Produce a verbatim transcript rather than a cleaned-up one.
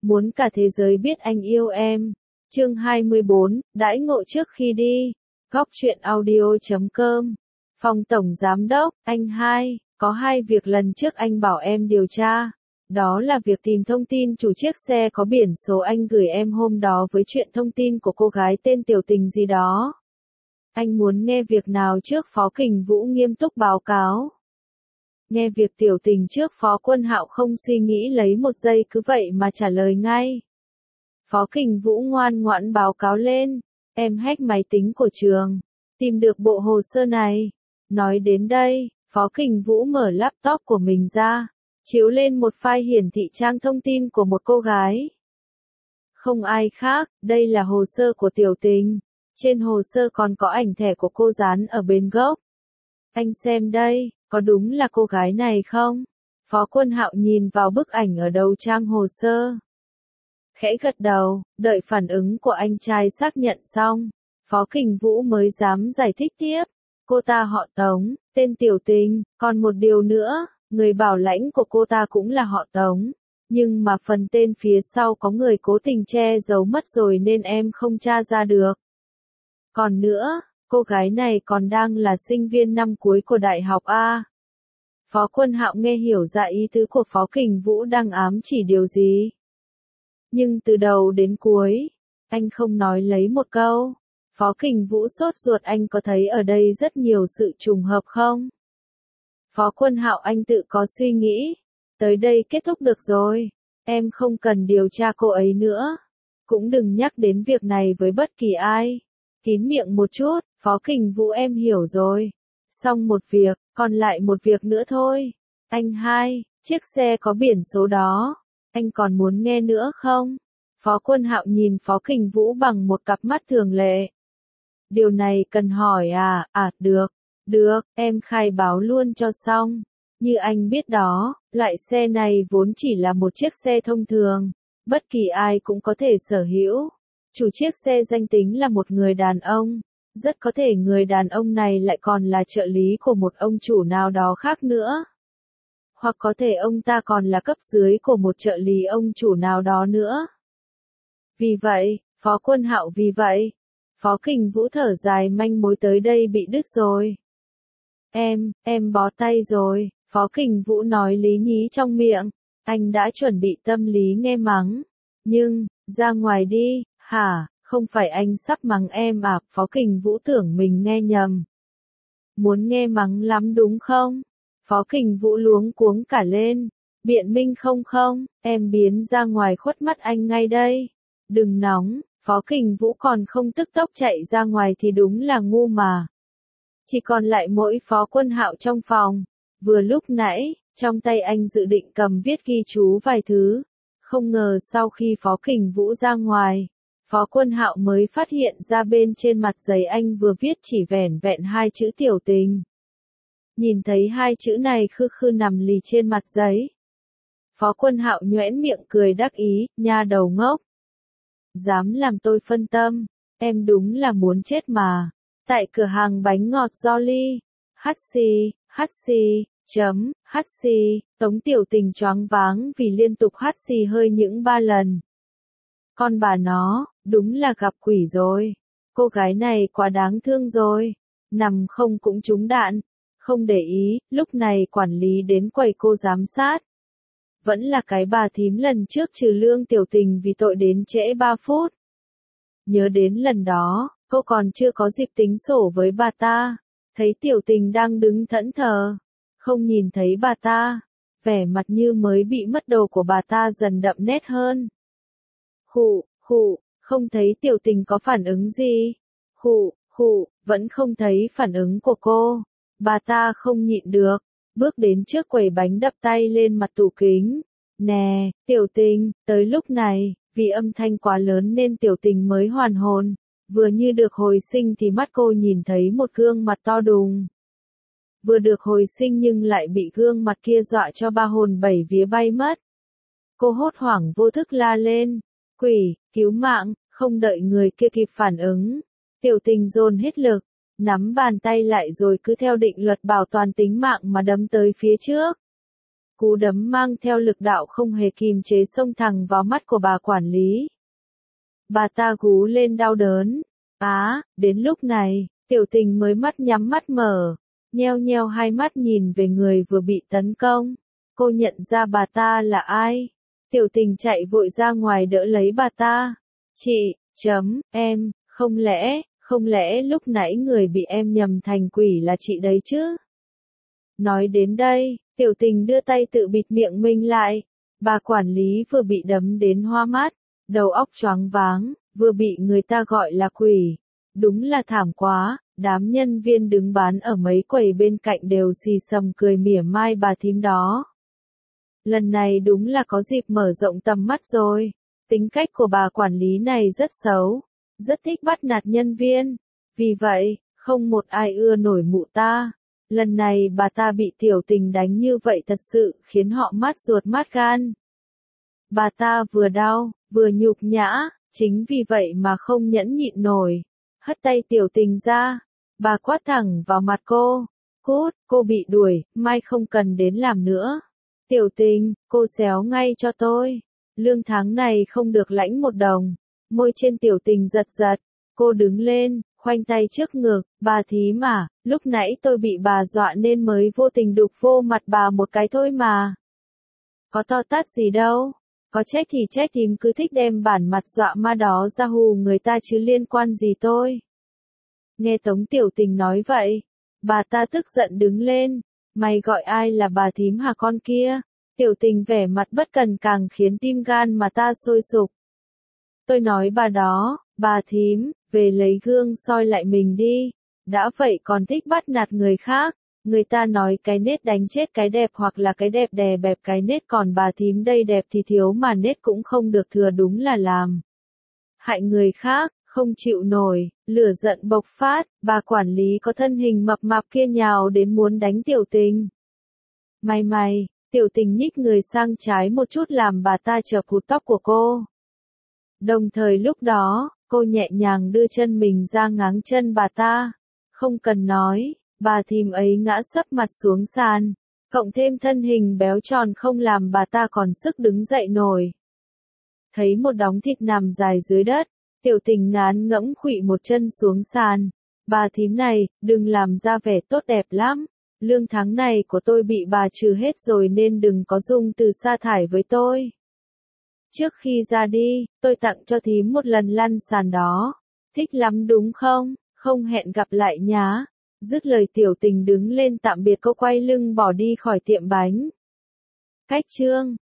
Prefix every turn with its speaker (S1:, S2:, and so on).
S1: Muốn cả thế giới biết anh yêu em. Chương hai mươi bốn, đãi ngộ trước khi đi. Góc truyện audio chấm com. Phòng tổng giám đốc, anh hai, có hai việc lần trước anh bảo em điều tra. Đó là việc tìm thông tin chủ chiếc xe có biển số anh gửi em hôm đó với chuyện thông tin của cô gái tên Tiểu Tình gì đó. Anh muốn nghe việc nào trước? Phó Kình Vũ nghiêm túc báo cáo. Nghe việc Tiểu Tình trước. Phó Quân Hạo không suy nghĩ lấy một giây cứ vậy mà trả lời ngay. Phó Kình Vũ ngoan ngoãn báo cáo lên. Em hack máy tính của trường. Tìm được bộ hồ sơ này. Nói đến đây, Phó Kình Vũ mở laptop của mình ra. Chiếu lên một file hiển thị trang thông tin của một cô gái. Không ai khác, đây là hồ sơ của Tiểu Tình. Trên hồ sơ còn có ảnh thẻ của cô dán ở bên gốc. Anh xem đây, có đúng là cô gái này không? Phó Quân Hạo nhìn vào bức ảnh ở đầu trang hồ sơ. Khẽ gật đầu, đợi phản ứng của anh trai xác nhận xong. Phó Kình Vũ mới dám giải thích tiếp. Cô ta họ Tống, tên Tiểu Tình, còn một điều nữa, người bảo lãnh của cô ta cũng là họ Tống. Nhưng mà phần tên phía sau có người cố tình che giấu mất rồi nên em không tra ra được. Còn nữa, cô gái này còn đang là sinh viên năm cuối của đại học A. Phó Quân Hạo nghe hiểu ra ý tứ của Phó Kình Vũ đang ám chỉ điều gì. Nhưng từ đầu đến cuối, anh không nói lấy một câu. Phó Kình Vũ sốt ruột, anh có thấy ở đây rất nhiều sự trùng hợp không? Phó Quân Hạo anh tự có suy nghĩ. Tới đây kết thúc được rồi. Em không cần điều tra cô ấy nữa. Cũng đừng nhắc đến việc này với bất kỳ ai. Kín miệng một chút, Phó Kình Vũ em hiểu rồi. Xong một việc, còn lại một việc nữa thôi. Anh hai, chiếc xe có biển số đó. Anh còn muốn nghe nữa không? Phó Quân Hạo nhìn Phó Kình Vũ bằng một cặp mắt thường lệ. Điều này cần hỏi à? À, được. Được, em khai báo luôn cho xong. Như anh biết đó, loại xe này vốn chỉ là một chiếc xe thông thường. Bất kỳ ai cũng có thể sở hữu. Chủ chiếc xe danh tính là một người đàn ông. Rất có thể người đàn ông này lại còn là trợ lý của một ông chủ nào đó khác nữa. Hoặc có thể ông ta còn là cấp dưới của một trợ lý ông chủ nào đó nữa. Vì vậy, Phó Quân Hạo vì vậy, Phó Kình Vũ thở dài, manh mối tới đây bị đứt rồi. Em, em bó tay rồi, Phó Kình Vũ nói lý nhí trong miệng. Anh đã chuẩn bị tâm lý nghe mắng. Nhưng, ra ngoài đi, hả, không phải anh sắp mắng em à? Phó Kình Vũ tưởng mình nghe nhầm. Muốn nghe mắng lắm đúng không? Phó Kình Vũ luống cuống cả lên. Biện minh không không, em biến ra ngoài khuất mắt anh ngay đây. Đừng nóng, Phó Kình Vũ còn không tức tốc chạy ra ngoài thì đúng là ngu mà. Chỉ còn lại mỗi Phó Quân Hạo trong phòng. Vừa lúc nãy, trong tay anh dự định cầm viết ghi chú vài thứ. Không ngờ sau khi Phó Kình Vũ ra ngoài, Phó Quân Hạo mới phát hiện ra bên trên mặt giấy anh vừa viết chỉ vẻn vẹn hai chữ Tiểu Tình. Nhìn thấy hai chữ này khư khư nằm lì trên mặt giấy. Phó Quân Hạo nhoẻn miệng cười đắc ý, nha đầu ngốc. Dám làm tôi phân tâm, em đúng là muốn chết mà. Tại cửa hàng bánh ngọt Jolly, hắt xì, hắt xì, chấm, hắt xì, Tống Tiểu Tình choáng váng vì liên tục hắt xì hơi những ba lần. Con bà nó, đúng là gặp quỷ rồi. Cô gái này quá đáng thương rồi. Nằm không cũng trúng đạn. Không để ý, lúc này quản lý đến quầy cô giám sát. Vẫn là cái bà thím lần trước trừ lương Tiểu Tình vì tội đến trễ ba phút. Nhớ đến lần đó, cô còn chưa có dịp tính sổ với bà ta. Thấy Tiểu Tình đang đứng thẫn thờ. Không nhìn thấy bà ta. Vẻ mặt như mới bị mất đồ của bà ta dần đậm nét hơn. Khụ, khụ, không thấy Tiểu Tình có phản ứng gì. Khụ, khụ, vẫn không thấy phản ứng của cô. Bà ta không nhịn được, bước đến trước quầy bánh đập tay lên mặt tủ kính. Nè, Tiểu Tình, tới lúc này, vì âm thanh quá lớn nên Tiểu Tình mới hoàn hồn. Vừa như được hồi sinh thì mắt cô nhìn thấy một gương mặt to đùng. Vừa được hồi sinh nhưng lại bị gương mặt kia dọa cho ba hồn bảy vía bay mất. Cô hốt hoảng vô thức la lên. Quỷ, cứu mạng, không đợi người kia kịp phản ứng. Tiểu Tình dồn hết lực, nắm bàn tay lại rồi cứ theo định luật bảo toàn tính mạng mà đấm tới phía trước. Cú đấm mang theo lực đạo không hề kìm chế xông thẳng vào mắt của bà quản lý. Bà ta gú lên đau đớn. Á, đến lúc này, Tiểu Tình mới mắt nhắm mắt mở, nheo nheo hai mắt nhìn về người vừa bị tấn công. Cô nhận ra bà ta là ai. Tiểu Tình chạy vội ra ngoài đỡ lấy bà ta. Chị, chấm, em, không lẽ, không lẽ lúc nãy người bị em nhầm thành quỷ là chị đấy chứ? Nói đến đây, Tiểu Tình đưa tay tự bịt miệng mình lại. Bà quản lý vừa bị đấm đến hoa mắt, đầu óc choáng váng, vừa bị người ta gọi là quỷ. Đúng là thảm quá, đám nhân viên đứng bán ở mấy quầy bên cạnh đều xì xầm cười mỉa mai bà thím đó. Lần này đúng là có dịp mở rộng tầm mắt rồi. Tính cách của bà quản lý này rất xấu, rất thích bắt nạt nhân viên. Vì vậy, không một ai ưa nổi mụ ta. Lần này bà ta bị Tiểu Tình đánh như vậy thật sự khiến họ mát ruột mát gan. Bà ta vừa đau, vừa nhục nhã, chính vì vậy mà không nhẫn nhịn nổi. Hất tay Tiểu Tình ra, bà quát thẳng vào mặt cô. Cút, cô bị đuổi, mai không cần đến làm nữa. Tiểu Tình, cô xéo ngay cho tôi. Lương tháng này không được lãnh một đồng. Môi trên Tiểu Tình giật giật. Cô đứng lên, khoanh tay trước ngực. Bà thím à, lúc nãy tôi bị bà dọa nên mới vô tình đục vô mặt bà một cái thôi mà. Có to tát gì đâu. Có trách thì trách, thím cứ thích đem bản mặt dọa ma đó ra hù người ta chứ liên quan gì tôi. Nghe Tống Tiểu Tình nói vậy, bà ta tức giận đứng lên. Mày gọi ai là bà thím hả con kia? Tiểu Tình vẻ mặt bất cần càng khiến tim gan mà ta sôi sục. Tôi nói bà đó, bà thím, về lấy gương soi lại mình đi. Đã vậy còn thích bắt nạt người khác. Người ta nói cái nết đánh chết cái đẹp hoặc là cái đẹp đè bẹp cái nết, còn bà thím đây đẹp thì thiếu mà nết cũng không được thừa, đúng là làm hại người khác, không chịu nổi, lửa giận bộc phát, bà quản lý có thân hình mập mạp kia nhào đến muốn đánh Tiểu Tình. May mày, Tiểu Tình nhích người sang trái một chút làm bà ta chợp hụt tóc của cô. Đồng thời lúc đó, cô nhẹ nhàng đưa chân mình ra ngáng chân bà ta. Không cần nói, bà thím ấy ngã sấp mặt xuống sàn, cộng thêm thân hình béo tròn không làm bà ta còn sức đứng dậy nổi. Thấy một đống thịt nằm dài dưới đất, Tiểu Tình ngán ngẫm khuỵu một chân xuống sàn. Bà thím này, đừng làm ra vẻ tốt đẹp lắm. Lương tháng này của tôi bị bà trừ hết rồi nên đừng có dùng từ sa thải với tôi. Trước khi ra đi, tôi tặng cho thím một lần lăn sàn đó. Thích lắm đúng không? Không hẹn gặp lại nhá. Dứt lời Tiểu Tình đứng lên tạm biệt cô, quay lưng bỏ đi khỏi tiệm bánh. Cách chương